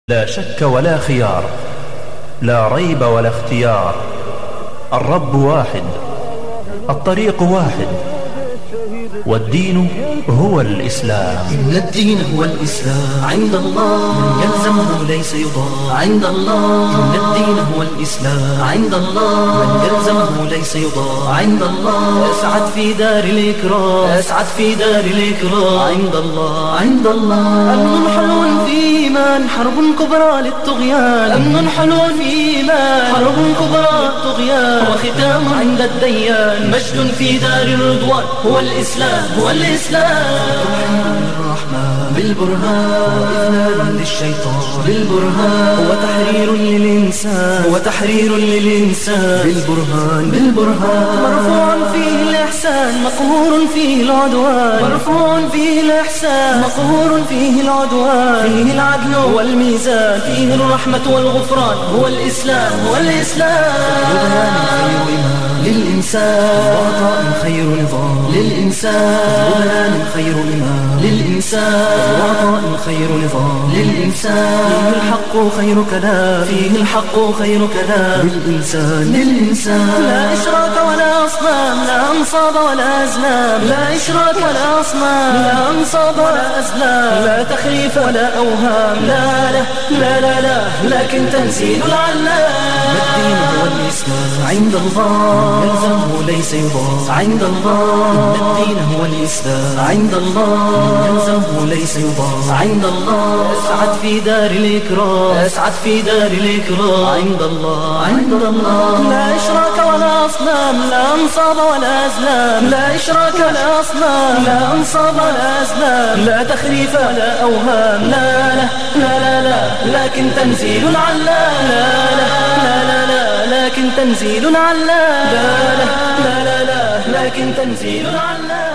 لا شك ولا خيار، لا ريب ولا اختيار. الرب واحد، الطريق واحد، والدين هو الإسلام. إن الدين هو الإسلام عند الله، من يلزمه ليس يضاع عند الله. إن الدين هو الإسلام عند الله، من يلزمه ليس يضاع عند الله. أسعد في دار الإكرام، أسعد في دار الإكرام عند الله، عند الله. أمن حلو في إيمان، حرب كبرى للطغيان. أمن حلو في إيمان، حرب كبرى للطغيان. وختام عند الديان، مجد في دار الرضوان. هو الإسلام، هو الإسلام. الرحمن بالبرهان، وإذلال للشيطان بالبرهان. هو تحرير للإنسان، هو تحرير للإنسان بالبرهان، بالبرهان. مرفوع فيه الإحسان، مقهور فيه العدوان. مرفوع فيه الإحسان، مقهور فيه العدوان. فيه العدل والميزان، فيه الرحمة والغفران. هو الإسلام، هو الإسلام. للإنسان وعطاء خير نظام للإنسان. بنيان خير إمام للإنسان، وعطاء خير نظام للإنسان. فيه الحق خير كلام، فيه الحق خير كلام للإنسان، للإنسان. لا إشراك ولا أصنام، لا أنصاب ولا أزلام. لا إشراك ولا أصنام، لا أنصاب ولا أزلام. لا تخريف ولا أوهام، لا لا لا لا لا، لكن تنزيل العلام. الدين هو الإسلام عند الله، يلزمه ليس يضاع عند الله. إن الدين هو الإسلام عند الله، يلزمه ليس يضاع عند الله. أسعد في دار الإكرام، أسعد في دار الإكرام عند الله، عند الله. لا إشراك ولا أصنام، لا أنصاب ولا أزلام. لا إشراك ولا أصنام، لا أنصاب ولا أزلام. لا تخريف ولا أوهام، لا لا لا لا لا، لكن تنزيل العلام. لا لا لا لا لا، لكن تنزيل العلام. لا لا لا لا لا، لكن تنزيل العلام.